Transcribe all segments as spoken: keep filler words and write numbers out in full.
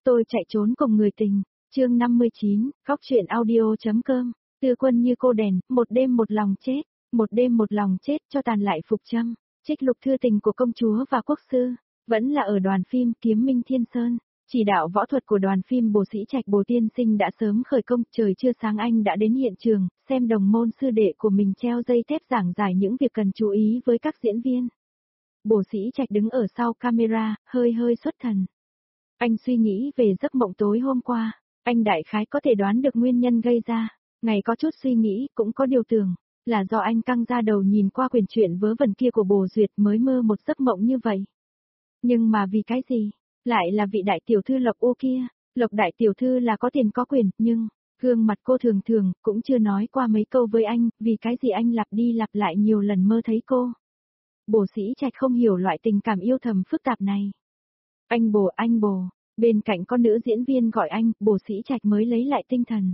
Tôi chạy trốn cùng người tình, chương năm mươi chín, góc truyện audio.com, Tư Quân như cô đèn, một đêm một lòng chết, một đêm một lòng chết cho tàn lại phục trăm, trích lục thư tình của công chúa và quốc sư, vẫn là ở đoàn phim Kiếm Minh Thiên Sơn. Chỉ đạo võ thuật của đoàn phim Bồ Sĩ Trạch Bồ Tiên Sinh đã sớm khởi công, trời chưa sáng anh đã đến hiện trường, xem đồng môn sư đệ của mình treo dây thép giảng giải những việc cần chú ý với các diễn viên. Bồ Sĩ Trạch đứng ở sau camera, hơi hơi xuất thần. Anh suy nghĩ về giấc mộng tối hôm qua, anh đại khái có thể đoán được nguyên nhân gây ra, ngày có chút suy nghĩ cũng có điều tưởng, là do anh căng ra đầu nhìn qua quyển truyện vớ vẩn kia của Bồ Duyệt mới mơ một giấc mộng như vậy. Nhưng mà vì cái gì? Lại là vị đại tiểu thư Lộc U kia, Lộc đại tiểu thư là có tiền có quyền, nhưng, gương mặt cô thường thường, cũng chưa nói qua mấy câu với anh, vì cái gì anh lặp đi lặp lại nhiều lần mơ thấy cô. Bồ Sĩ Trạch không hiểu loại tình cảm yêu thầm phức tạp này. Anh Bồ, anh Bồ, bên cạnh con nữ diễn viên gọi anh, Bồ Sĩ Trạch mới lấy lại tinh thần.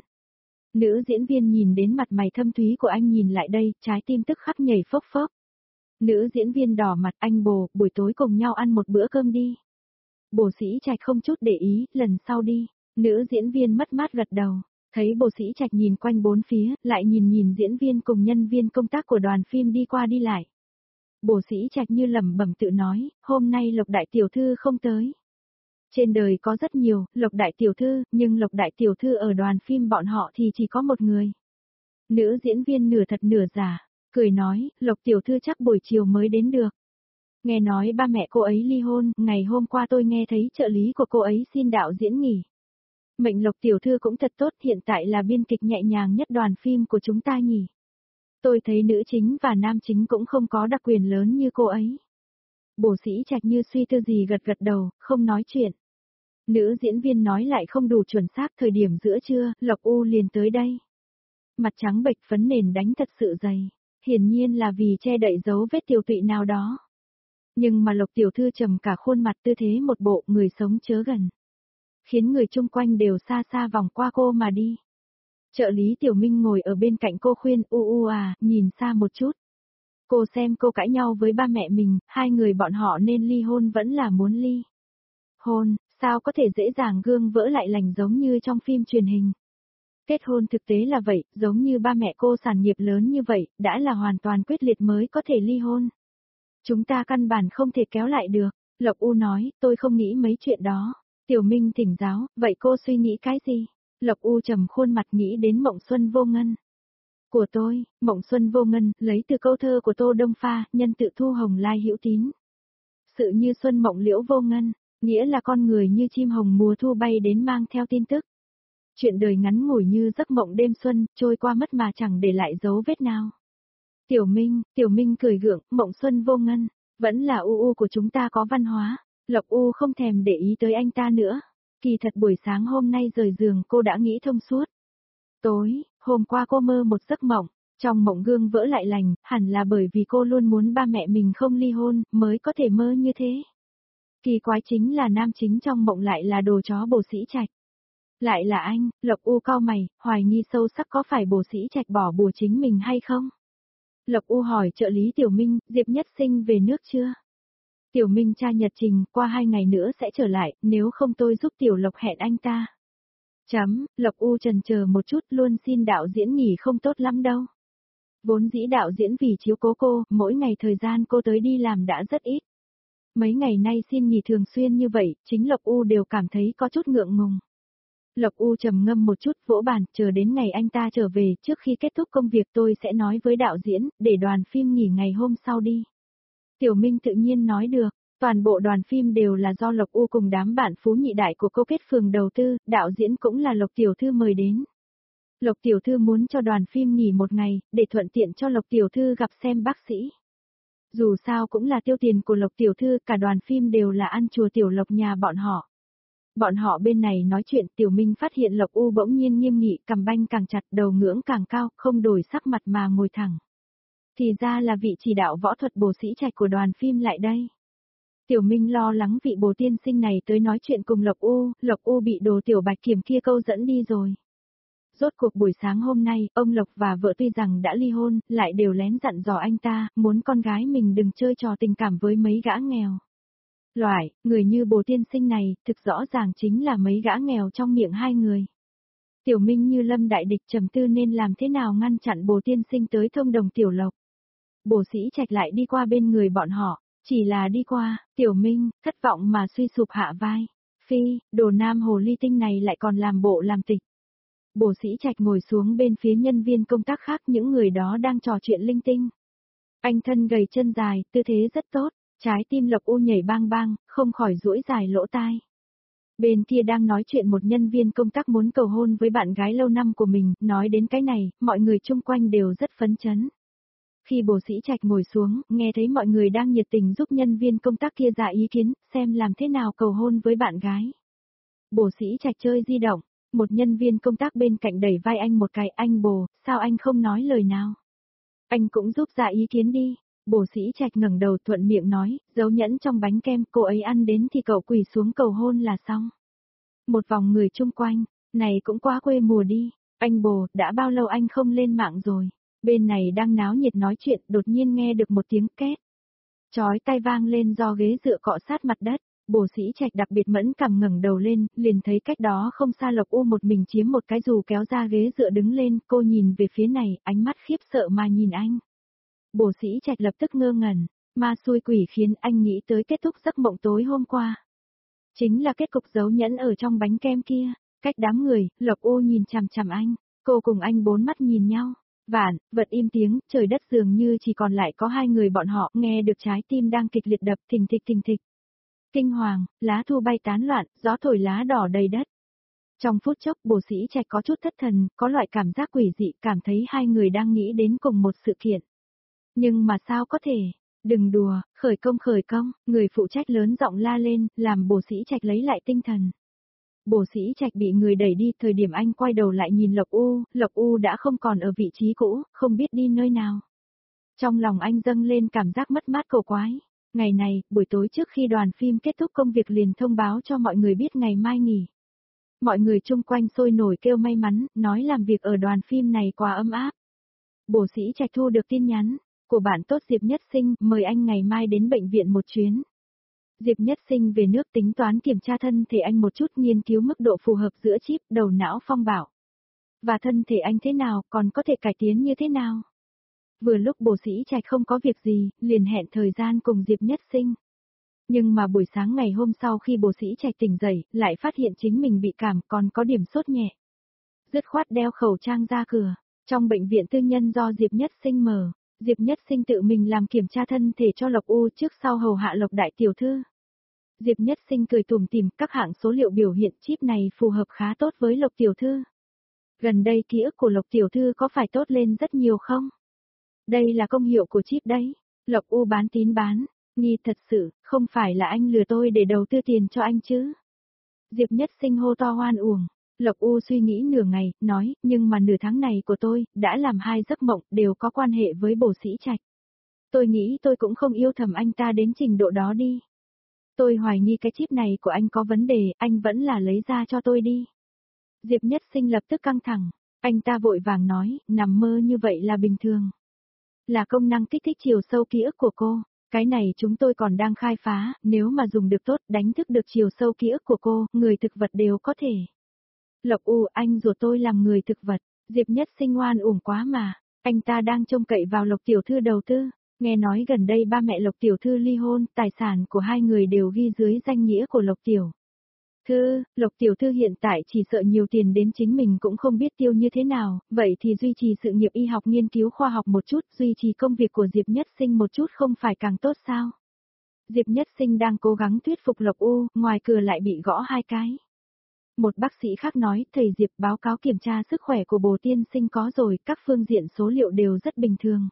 Nữ diễn viên nhìn đến mặt mày thâm thúy của anh nhìn lại đây, trái tim tức khắc nhảy phốc phốc. Nữ diễn viên đỏ mặt, anh Bồ, buổi tối cùng nhau ăn một bữa cơm đi. Bồ Sĩ Trạch không chút để ý, lần sau đi. Nữ diễn viên mất mát gật đầu, thấy Bồ Sĩ Trạch nhìn quanh bốn phía, lại nhìn nhìn diễn viên cùng nhân viên công tác của đoàn phim đi qua đi lại. Bồ Sĩ Trạch như lẩm bẩm tự nói, hôm nay Lộc đại tiểu thư không tới. Trên đời có rất nhiều Lộc đại tiểu thư, nhưng Lộc đại tiểu thư ở đoàn phim bọn họ thì chỉ có một người. Nữ diễn viên nửa thật nửa giả, cười nói, Lộc tiểu thư chắc buổi chiều mới đến được. Nghe nói ba mẹ cô ấy ly hôn, ngày hôm qua tôi nghe thấy trợ lý của cô ấy xin đạo diễn nghỉ. Mệnh Lộc tiểu thư cũng thật tốt, hiện tại là biên kịch nhẹ nhàng nhất đoàn phim của chúng ta nhỉ. Tôi thấy nữ chính và nam chính cũng không có đặc quyền lớn như cô ấy. Bồ Sĩ Trạch như suy tư gì gật gật đầu, không nói chuyện. Nữ diễn viên nói lại không đủ chuẩn xác, thời điểm giữa trưa, Lộc U liền tới đây. Mặt trắng bệch, phấn nền đánh thật sự dày, hiển nhiên là vì che đậy dấu vết tiêu tụy nào đó. Nhưng mà Lộc tiểu thư trầm cả khuôn mặt, tư thế một bộ người sống chớ gần, khiến người chung quanh đều xa xa vòng qua cô mà đi. Trợ lý Tiểu Minh ngồi ở bên cạnh cô khuyên, u u à, nhìn xa một chút. Cô xem cô cãi nhau với ba mẹ mình, hai người bọn họ nên ly hôn vẫn là muốn ly hôn, sao có thể dễ dàng gương vỡ lại lành giống như trong phim truyền hình. Kết hôn thực tế là vậy, giống như ba mẹ cô sản nghiệp lớn như vậy, đã là hoàn toàn quyết liệt mới có thể ly hôn. Chúng ta căn bản không thể kéo lại được, Lộc U nói, tôi không nghĩ mấy chuyện đó. Tiểu Minh thỉnh giáo, vậy cô suy nghĩ cái gì? Lộc U trầm khuôn mặt nghĩ đến Mộng Xuân Vô Ngân. Của tôi, Mộng Xuân Vô Ngân, lấy từ câu thơ của Tô Đông Pha, nhân tự thu hồng lai hữu tín. Sự như xuân mộng liễu vô ngân, nghĩa là con người như chim hồng mùa thu bay đến mang theo tin tức. Chuyện đời ngắn ngủi như giấc mộng đêm xuân, trôi qua mất mà chẳng để lại dấu vết nào. Tiểu Minh, Tiểu Minh cười gượng, Mộng Xuân Vô Ngân, vẫn là U U của chúng ta có văn hóa. Lộc U không thèm để ý tới anh ta nữa. Kỳ thật buổi sáng hôm nay rời giường cô đã nghĩ thông suốt. Tối, hôm qua cô mơ một giấc mộng, trong mộng gương vỡ lại lành, hẳn là bởi vì cô luôn muốn ba mẹ mình không ly hôn, mới có thể mơ như thế. Kỳ quái chính là nam chính trong mộng lại là đồ chó Bồ Sĩ Trạch. Lại là anh, Lộc U cau mày, hoài nghi sâu sắc có phải Bồ Sĩ Trạch bỏ bùa chính mình hay không? Lộc U hỏi trợ lý Tiểu Minh, Diệp Nhất Sinh về nước chưa? Tiểu Minh tra nhật trình, qua hai ngày nữa sẽ trở lại, nếu không tôi giúp Tiểu Lộc hẹn anh ta. Chấm, Lộc U chần chờ một chút, luôn xin đạo diễn nghỉ không tốt lắm đâu. Vốn dĩ đạo diễn vì chiếu cố cô, mỗi ngày thời gian cô tới đi làm đã rất ít. Mấy ngày nay xin nghỉ thường xuyên như vậy, chính Lộc U đều cảm thấy có chút ngượng ngùng. Lộc U trầm ngâm một chút, vỗ bàn, chờ đến ngày anh ta trở về, trước khi kết thúc công việc tôi sẽ nói với đạo diễn, để đoàn phim nghỉ ngày hôm sau đi. Tiểu Minh tự nhiên nói được, toàn bộ đoàn phim đều là do Lộc U cùng đám bạn phú nhị đại của cô kết phường đầu tư, đạo diễn cũng là Lộc Tiểu Thư mời đến. Lộc Tiểu Thư muốn cho đoàn phim nghỉ một ngày, để thuận tiện cho Lộc Tiểu Thư gặp xem bác sĩ. Dù sao cũng là tiêu tiền của Lộc Tiểu Thư, cả đoàn phim đều là ăn chùa Tiểu Lộc nhà bọn họ. Bọn họ bên này nói chuyện, Tiểu Minh phát hiện Lộc U bỗng nhiên nghiêm nghị, cằm banh càng chặt, đầu ngưỡng càng cao, không đổi sắc mặt mà ngồi thẳng. Thì ra là vị chỉ đạo võ thuật Bồ Sĩ Trạch của đoàn phim lại đây. Tiểu Minh lo lắng vị Bồ tiên sinh này tới nói chuyện cùng Lộc U, Lộc U bị đồ Tiểu Bạch Kiểm kia câu dẫn đi rồi. Rốt cuộc buổi sáng hôm nay, ông Lộc và vợ tuy rằng đã ly hôn, lại đều lén dặn dò anh ta, muốn con gái mình đừng chơi trò tình cảm với mấy gã nghèo. Loại, người như Bồ tiên sinh này, thực rõ ràng chính là mấy gã nghèo trong miệng hai người. Tiểu Minh như lâm đại địch trầm tư nên làm thế nào ngăn chặn Bồ tiên sinh tới thông đồng Tiểu Lộc. Bồ Sĩ Trạch lại đi qua bên người bọn họ, chỉ là đi qua, Tiểu Minh, thất vọng mà suy sụp hạ vai. Phi, đồ nam hồ ly tinh này lại còn làm bộ làm tịch. Bồ Sĩ Trạch ngồi xuống bên phía nhân viên công tác khác, những người đó đang trò chuyện linh tinh. Anh thân gầy chân dài, tư thế rất tốt, trái tim Lộc U nhảy bang bang, không khỏi duỗi dài lỗ tai. Bên kia đang nói chuyện một nhân viên công tác muốn cầu hôn với bạn gái lâu năm của mình, nói đến cái này, mọi người chung quanh đều rất phấn chấn. Khi Bồ Sĩ Trạch ngồi xuống, nghe thấy mọi người đang nhiệt tình giúp nhân viên công tác kia ra ý kiến, xem làm thế nào cầu hôn với bạn gái. Bồ Sĩ Trạch chơi di động, một nhân viên công tác bên cạnh đẩy vai anh một cái, anh Bồ, sao anh không nói lời nào? Anh cũng giúp ra ý kiến đi. Bồ Sĩ Trạch ngẩng đầu thuận miệng nói, dấu nhẫn trong bánh kem, cô ấy ăn đến thì cậu quỳ xuống cầu hôn là xong. Một vòng người chung quanh, này cũng quá quê mùa đi, anh Bồ, đã bao lâu anh không lên mạng rồi? Bên này đang náo nhiệt nói chuyện, đột nhiên nghe được một tiếng két. Chói tai vang lên do ghế dựa cọ sát mặt đất, Bồ Sĩ Trạch đặc biệt mẫn cảm ngẩng đầu lên, liền thấy cách đó không xa Lộc U một mình chiếm một cái dù kéo ra ghế dựa đứng lên, cô nhìn về phía này, ánh mắt khiếp sợ mà nhìn anh. Bồ Sĩ Trạch lập tức ngơ ngẩn, ma xui quỷ khiến anh nghĩ tới kết thúc giấc mộng tối hôm qua. Chính là kết cục dấu nhẫn ở trong bánh kem kia, cách đám người, Lộc U nhìn chằm chằm anh, cô cùng anh bốn mắt nhìn nhau. Vạn, vật im tiếng, trời đất dường như chỉ còn lại có hai người bọn họ, nghe được trái tim đang kịch liệt đập thình thịch thình thịch. Kinh hoàng, lá thu bay tán loạn, gió thổi lá đỏ đầy đất. Trong phút chốc, Bồ Sĩ Trạch có chút thất thần, có loại cảm giác quỷ dị, cảm thấy hai người đang nghĩ đến cùng một sự kiện. Nhưng mà sao có thể? Đừng đùa, khởi công khởi công, người phụ trách lớn giọng la lên, làm Bồ Sĩ Trạch lấy lại tinh thần. Bồ Sĩ Trạch bị người đẩy đi, thời điểm anh quay đầu lại nhìn Lộc U, Lộc U đã không còn ở vị trí cũ, không biết đi nơi nào. Trong lòng anh dâng lên cảm giác mất mát cổ quái. Ngày này, buổi tối trước khi đoàn phim kết thúc công việc liền thông báo cho mọi người biết ngày mai nghỉ. Mọi người chung quanh sôi nổi kêu may mắn, nói làm việc ở đoàn phim này quá ấm áp. Bồ Sĩ Trạch thu được tin nhắn của bạn tốt Diệp Nhất Sinh, mời anh ngày mai đến bệnh viện một chuyến. Diệp Nhất Sinh về nước tính toán kiểm tra thân thể anh một chút, nghiên cứu mức độ phù hợp giữa chip, đầu não phong bảo. Và thân thể anh thế nào, còn có thể cải tiến như thế nào. Vừa lúc Bồ Sĩ Trạch không có việc gì, liền hẹn thời gian cùng Diệp Nhất Sinh. Nhưng mà buổi sáng ngày hôm sau khi Bồ Sĩ Trạch tỉnh dậy, lại phát hiện chính mình bị cảm, còn có điểm sốt nhẹ. Dứt khoát đeo khẩu trang ra cửa. Trong bệnh viện tư nhân do Diệp Nhất Sinh mở, Diệp Nhất Sinh tự mình làm kiểm tra thân thể cho Lộc U, trước sau hầu hạ Lộc đại tiểu thư. Diệp Nhất Sinh cười tủm tỉm, các hạng số liệu biểu hiện chip này phù hợp khá tốt với Lộc tiểu thư. Gần đây ký ức của Lộc tiểu thư có phải tốt lên rất nhiều không? Đây là công hiệu của chip đấy. Lộc U bán tín bán, nghi thật sự, không phải là anh lừa tôi để đầu tư tiền cho anh chứ? Diệp Nhất Sinh hô to hoan uổng. Lộc U suy nghĩ nửa ngày, nói, nhưng mà nửa tháng này của tôi, đã làm hai giấc mộng, đều có quan hệ với Bồ Sĩ Trạch. Tôi nghĩ tôi cũng không yêu thầm anh ta đến trình độ đó đi. Tôi hoài nghi cái chip này của anh có vấn đề, anh vẫn là lấy ra cho tôi đi. Diệp Nhất Sinh lập tức căng thẳng, anh ta vội vàng nói, nằm mơ như vậy là bình thường. Là công năng kích thích chiều sâu ký ức của cô, cái này chúng tôi còn đang khai phá, nếu mà dùng được tốt, đánh thức được chiều sâu ký ức của cô, người thực vật đều có thể. Lộc U, anh ruột tôi làm người thực vật, Diệp Nhất Sinh ngoan uổng quá mà, anh ta đang trông cậy vào Lộc tiểu thư đầu tư, nghe nói gần đây ba mẹ Lộc tiểu thư ly hôn, tài sản của hai người đều ghi dưới danh nghĩa của Lộc tiểu thư, Lộc tiểu thư hiện tại chỉ sợ nhiều tiền đến chính mình cũng không biết tiêu như thế nào, vậy thì duy trì sự nghiệp y học nghiên cứu khoa học một chút, duy trì công việc của Diệp Nhất Sinh một chút không phải càng tốt sao? Diệp Nhất Sinh đang cố gắng thuyết phục Lộc U, ngoài cửa lại bị gõ hai cái. Một bác sĩ khác nói, thầy Diệp báo cáo kiểm tra sức khỏe của Bồ tiên sinh có rồi, các phương diện số liệu đều rất bình thường.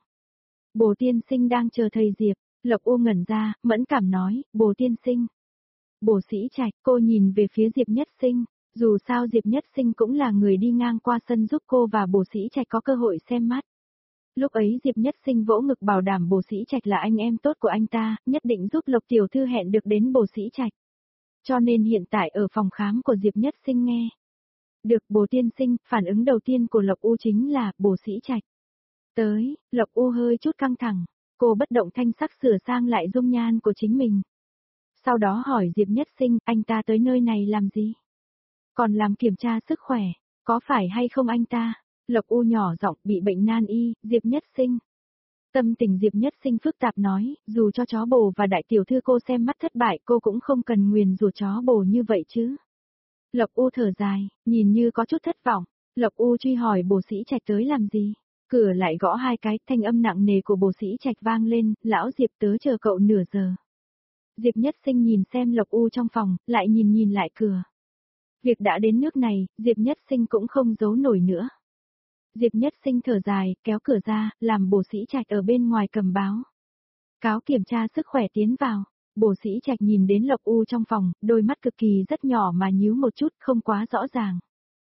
Bồ tiên sinh đang chờ thầy Diệp, Lộc U ngẩn ra, mẫn cảm nói, Bồ tiên sinh. Bồ Sĩ Trạch, cô nhìn về phía Diệp Nhất Sinh, dù sao Diệp Nhất Sinh cũng là người đi ngang qua sân giúp cô và Bồ Sĩ Trạch có cơ hội xem mắt. Lúc ấy Diệp Nhất Sinh vỗ ngực bảo đảm Bồ Sĩ Trạch là anh em tốt của anh ta, nhất định giúp Lộc tiểu thư hẹn được đến Bồ Sĩ Trạch. Cho nên hiện tại ở phòng khám của Diệp Nhất Sinh nghe. Được Bồ tiên sinh, phản ứng đầu tiên của Lộc U chính là Bồ Sĩ Trạch. Tới, Lộc U hơi chút căng thẳng, cô bất động thanh sắc sửa sang lại dung nhan của chính mình. Sau đó hỏi Diệp Nhất Sinh, anh ta tới nơi này làm gì? Còn làm kiểm tra sức khỏe, có phải hay không anh ta? Lộc U nhỏ giọng, bị bệnh nan y, Diệp Nhất Sinh. Tâm tình Diệp Nhất Sinh phức tạp nói, dù cho chó bồ và đại tiểu thư cô xem mắt thất bại cô cũng không cần nguyền rủa chó bồ như vậy chứ. Lộc U thở dài, nhìn như có chút thất vọng. Lộc U truy hỏi Bồ Sĩ Trạch tới làm gì? Cửa lại gõ hai cái, thanh âm nặng nề của Bồ Sĩ Trạch vang lên, lão Diệp tớ chờ cậu nửa giờ. Diệp Nhất Sinh nhìn xem Lộc U trong phòng, lại nhìn nhìn lại cửa. Việc đã đến nước này, Diệp Nhất Sinh cũng không giấu nổi nữa. Diệp Nhất Sinh thở dài, kéo cửa ra, làm Bồ Sĩ Trạch ở bên ngoài cầm báo. Cáo kiểm tra sức khỏe tiến vào. Bồ Sĩ Trạch nhìn đến Lộc U trong phòng, đôi mắt cực kỳ rất nhỏ mà nhíu một chút, không quá rõ ràng.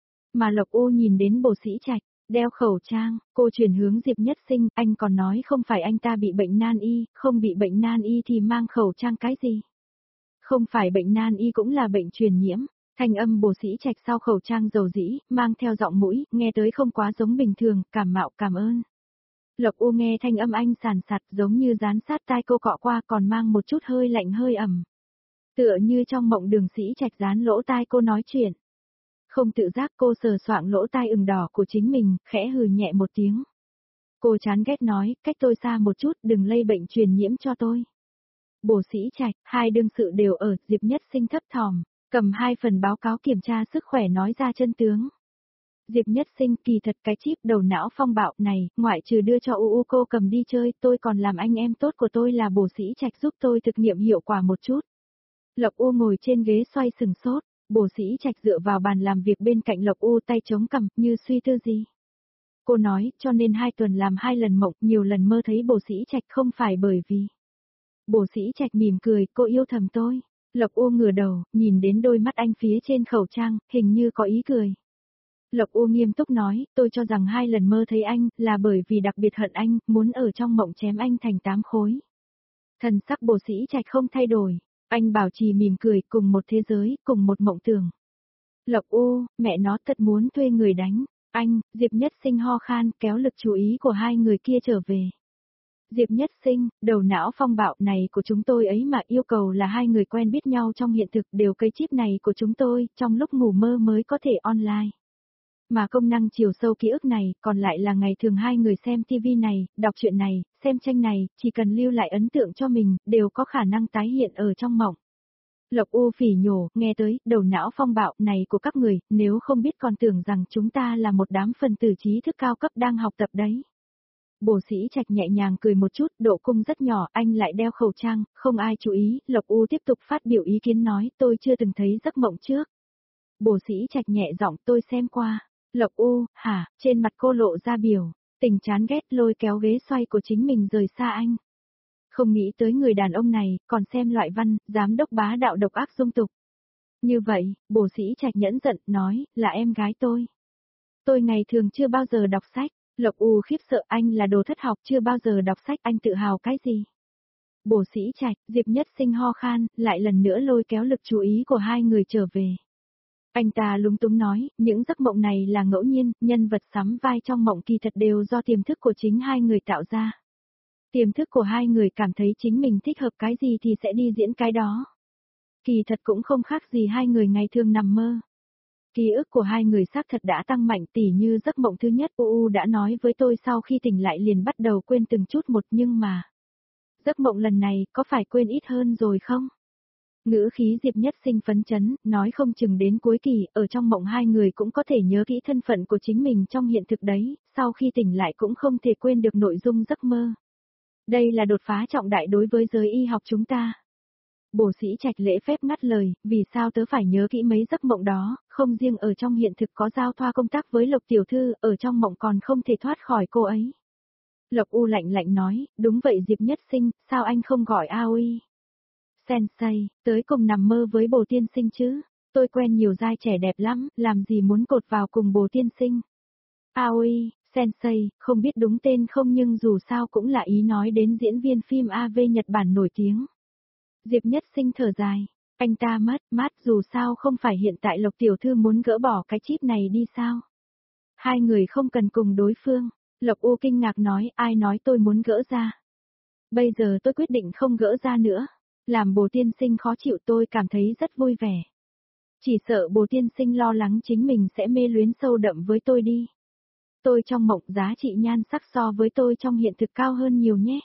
Mà Lộc U nhìn đến Bồ Sĩ Trạch, đeo khẩu trang, cô chuyển hướng Diệp Nhất Sinh, anh còn nói không phải anh ta bị bệnh nan y, không bị bệnh nan y thì mang khẩu trang cái gì? Không phải bệnh nan y cũng là bệnh truyền nhiễm. Thanh âm Bồ Sĩ Trạch sau khẩu trang dầu dĩ, mang theo giọng mũi, nghe tới không quá giống bình thường, cảm mạo cảm ơn. Lộc U nghe thanh âm anh sàn sạt giống như dán sát tai cô cọ qua còn mang một chút hơi lạnh hơi ẩm. Tựa như trong mộng Đường Sĩ Trạch dán lỗ tai cô nói chuyện. Không tự giác cô sờ soạng lỗ tai ửng đỏ của chính mình, khẽ hừ nhẹ một tiếng. Cô chán ghét nói, cách tôi xa một chút, đừng lây bệnh truyền nhiễm cho tôi. Bồ Sĩ Trạch, hai đương sự đều ở, Diệp Nhất Sinh thấp thỏm, cầm hai phần báo cáo kiểm tra sức khỏe nói ra chân tướng. Diệp Nhất Sinh, kỳ thật cái chip đầu não phong bạo này, ngoại trừ đưa cho U U cô cầm đi chơi, tôi còn làm anh em tốt của tôi là Bồ Sĩ Trạch giúp tôi thực nghiệm hiệu quả một chút. Lộc U ngồi trên ghế xoay sừng sốt, Bồ Sĩ Trạch dựa vào bàn làm việc bên cạnh Lộc U tay chống cằm, như suy tư gì. Cô nói, cho nên hai tuần làm hai lần mộng, nhiều lần mơ thấy Bồ Sĩ Trạch không phải bởi vì. Bồ Sĩ Trạch mỉm cười, cô yêu thầm tôi. Lộc U ngửa đầu, nhìn đến đôi mắt anh phía trên khẩu trang, hình như có ý cười. Lộc U nghiêm túc nói, tôi cho rằng hai lần mơ thấy anh, là bởi vì đặc biệt hận anh, muốn ở trong mộng chém anh thành tám khối. Thần sắc Bồ Sĩ Trạch không thay đổi, anh bảo trì mỉm cười, cùng một thế giới, cùng một mộng tưởng. Lộc U, mẹ nó thật muốn thuê người đánh, anh, Diệp Nhất Sinh ho khan, kéo lực chú ý của hai người kia trở về. Diệp Nhất Sinh, đầu não phong bạo này của chúng tôi ấy mà yêu cầu là hai người quen biết nhau trong hiện thực đều cây chip này của chúng tôi, trong lúc ngủ mơ mới có thể online. Mà công năng chiều sâu ký ức này, còn lại là ngày thường hai người xem ti vi này, đọc truyện này, xem tranh này, chỉ cần lưu lại ấn tượng cho mình, đều có khả năng tái hiện ở trong mộng. Lộc U phỉ nhổ, nghe tới, đầu não phong bạo này của các người, nếu không biết còn tưởng rằng chúng ta là một đám phần tử trí thức cao cấp đang học tập đấy. Bồ Sĩ Trạch nhẹ nhàng cười một chút, độ cung rất nhỏ, anh lại đeo khẩu trang, không ai chú ý, Lộc U tiếp tục phát biểu ý kiến nói, tôi chưa từng thấy giấc mộng trước. Bồ Sĩ Trạch nhẹ giọng, tôi xem qua. Lộc U, hả, trên mặt cô lộ ra biểu, tình chán ghét lôi kéo ghế xoay của chính mình rời xa anh. Không nghĩ tới người đàn ông này, còn xem loại văn, giám đốc bá đạo độc ác dung tục. Như vậy, Bồ Sĩ Trạch nhẫn giận, nói, là em gái tôi. Tôi ngày thường chưa bao giờ đọc sách. Lộc U khiếp sợ, anh là đồ thất học chưa bao giờ đọc sách, anh tự hào cái gì? Bồ Sĩ Trạch, Diệp Nhất Sinh ho khan, lại lần nữa lôi kéo lực chú ý của hai người trở về. Anh ta lúng túng nói, những giấc mộng này là ngẫu nhiên, nhân vật sắm vai trong mộng kỳ thật đều do tiềm thức của chính hai người tạo ra. Tiềm thức của hai người cảm thấy chính mình thích hợp cái gì thì sẽ đi diễn cái đó. Kỳ thật cũng không khác gì hai người ngày thường nằm mơ. Ký ức của hai người xác thật đã tăng mạnh, tỉ như giấc mộng thứ nhất U U đã nói với tôi sau khi tỉnh lại liền bắt đầu quên từng chút một, nhưng mà giấc mộng lần này có phải quên ít hơn rồi không? Ngữ khí Diệp Nhất Sinh phấn chấn, nói không chừng đến cuối kỳ, ở trong mộng hai người cũng có thể nhớ kỹ thân phận của chính mình trong hiện thực đấy, sau khi tỉnh lại cũng không thể quên được nội dung giấc mơ. Đây là đột phá trọng đại đối với giới y học chúng ta. Bồ Sĩ Trạch lễ phép ngắt lời, vì sao tớ phải nhớ kỹ mấy giấc mộng đó, không riêng ở trong hiện thực có giao thoa công tác với Lộc Tiểu Thư, ở trong mộng còn không thể thoát khỏi cô ấy. Lộc U lạnh lạnh nói, đúng vậy Diệp Nhất Sinh, sao anh không gọi Aoi? Sensei, tới cùng nằm mơ với Bồ Tiên Sinh chứ, tôi quen nhiều giai trẻ đẹp lắm, làm gì muốn cột vào cùng Bồ Tiên Sinh? Aoi, Sensei, không biết đúng tên không nhưng dù sao cũng là ý nói đến diễn viên phim a vê Nhật Bản nổi tiếng. Diệp Nhất Sinh thở dài, anh ta mất, mát dù sao không phải hiện tại Lộc Tiểu Thư muốn gỡ bỏ cái chip này đi sao? Hai người không cần cùng đối phương, Lộc U kinh ngạc nói, ai nói tôi muốn gỡ ra? Bây giờ tôi quyết định không gỡ ra nữa. Làm Bồ tiên sinh khó chịu tôi cảm thấy rất vui vẻ. Chỉ sợ Bồ tiên sinh lo lắng chính mình sẽ mê luyến sâu đậm với tôi đi. Tôi trong mộng giá trị nhan sắc so với tôi trong hiện thực cao hơn nhiều nhé.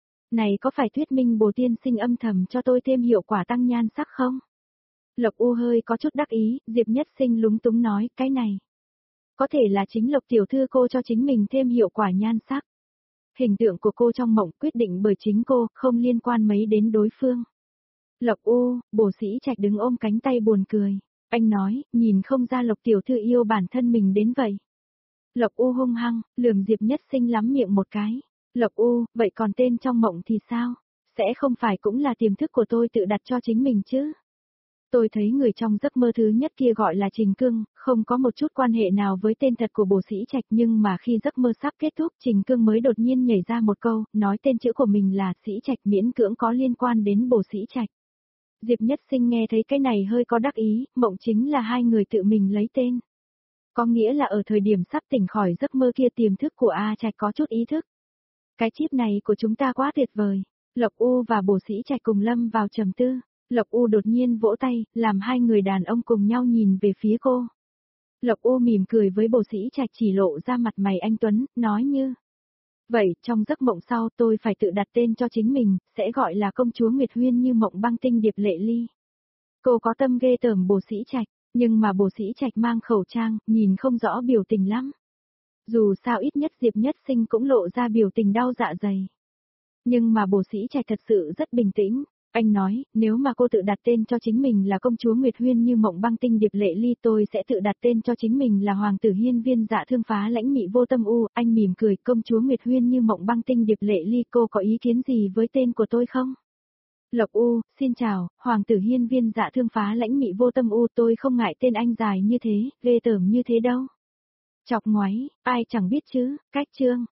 Này có phải thuyết minh Bồ tiên sinh âm thầm cho tôi thêm hiệu quả tăng nhan sắc không? Lộc U hơi có chút đắc ý, Diệp Nhất Sinh lúng túng nói, cái này. Có thể là chính Lộc tiểu thư cô cho chính mình thêm hiệu quả nhan sắc. Hình tượng của cô trong mộng quyết định bởi chính cô, không liên quan mấy đến đối phương. Lộc U, Bồ Sĩ Trạch đứng ôm cánh tay buồn cười. Anh nói, nhìn không ra Lộc tiểu thư yêu bản thân mình đến vậy. Lộc U hung hăng, lườm Diệp Nhất Sinh lắm miệng một cái. Lộc U, vậy còn tên trong mộng thì sao? Sẽ không phải cũng là tiềm thức của tôi tự đặt cho chính mình chứ? Tôi thấy người trong giấc mơ thứ nhất kia gọi là Trình Cương, không có một chút quan hệ nào với tên thật của Bồ Sĩ Trạch, nhưng mà khi giấc mơ sắp kết thúc, Trình Cương mới đột nhiên nhảy ra một câu, nói tên chữ của mình là Sĩ Trạch, miễn cưỡng có liên quan đến Bồ Sĩ Trạch. Diệp Nhất Sinh nghe thấy cái này hơi có đắc ý, mộng chính là hai người tự mình lấy tên. Có nghĩa là ở thời điểm sắp tỉnh khỏi giấc mơ kia tiềm thức của A Trạch có chút ý thức. Cái chip này của chúng ta quá tuyệt vời. Lộc U và Bồ Sĩ Trạch cùng lâm vào trầm tư. Lộc U đột nhiên vỗ tay, làm hai người đàn ông cùng nhau nhìn về phía cô. Lộc U mỉm cười với Bồ Sĩ Trạch, chỉ lộ ra mặt mày anh tuấn, nói như. Vậy, trong giấc mộng sau tôi phải tự đặt tên cho chính mình, sẽ gọi là công chúa Nguyệt Huyên Như Mộng Băng Tinh Điệp Lệ Ly. Cô có tâm ghê tởm Bồ Sĩ Trạch, nhưng mà Bồ Sĩ Trạch mang khẩu trang, nhìn không rõ biểu tình lắm. Dù sao ít nhất Diệp Nhất Sinh cũng lộ ra biểu tình đau dạ dày. Nhưng mà Bồ Sĩ Trạch thật sự rất bình tĩnh. Anh nói, nếu mà cô tự đặt tên cho chính mình là công chúa Nguyệt Huyên Như Mộng Băng Tinh Điệp Lệ Ly, tôi sẽ tự đặt tên cho chính mình là hoàng tử Hiên Viên Dạ Thương Phá Lãnh Mị Vô Tâm U. Anh mỉm cười, công chúa Nguyệt Huyên Như Mộng Băng Tinh Điệp Lệ Ly, cô có ý kiến gì với tên của tôi không? Lộc U, xin chào, hoàng tử Hiên Viên Dạ Thương Phá Lãnh Mị Vô Tâm U, tôi không ngại tên anh dài như thế, ghê tởm như thế đâu. Chọc ngoáy, ai chẳng biết chứ, cách chương.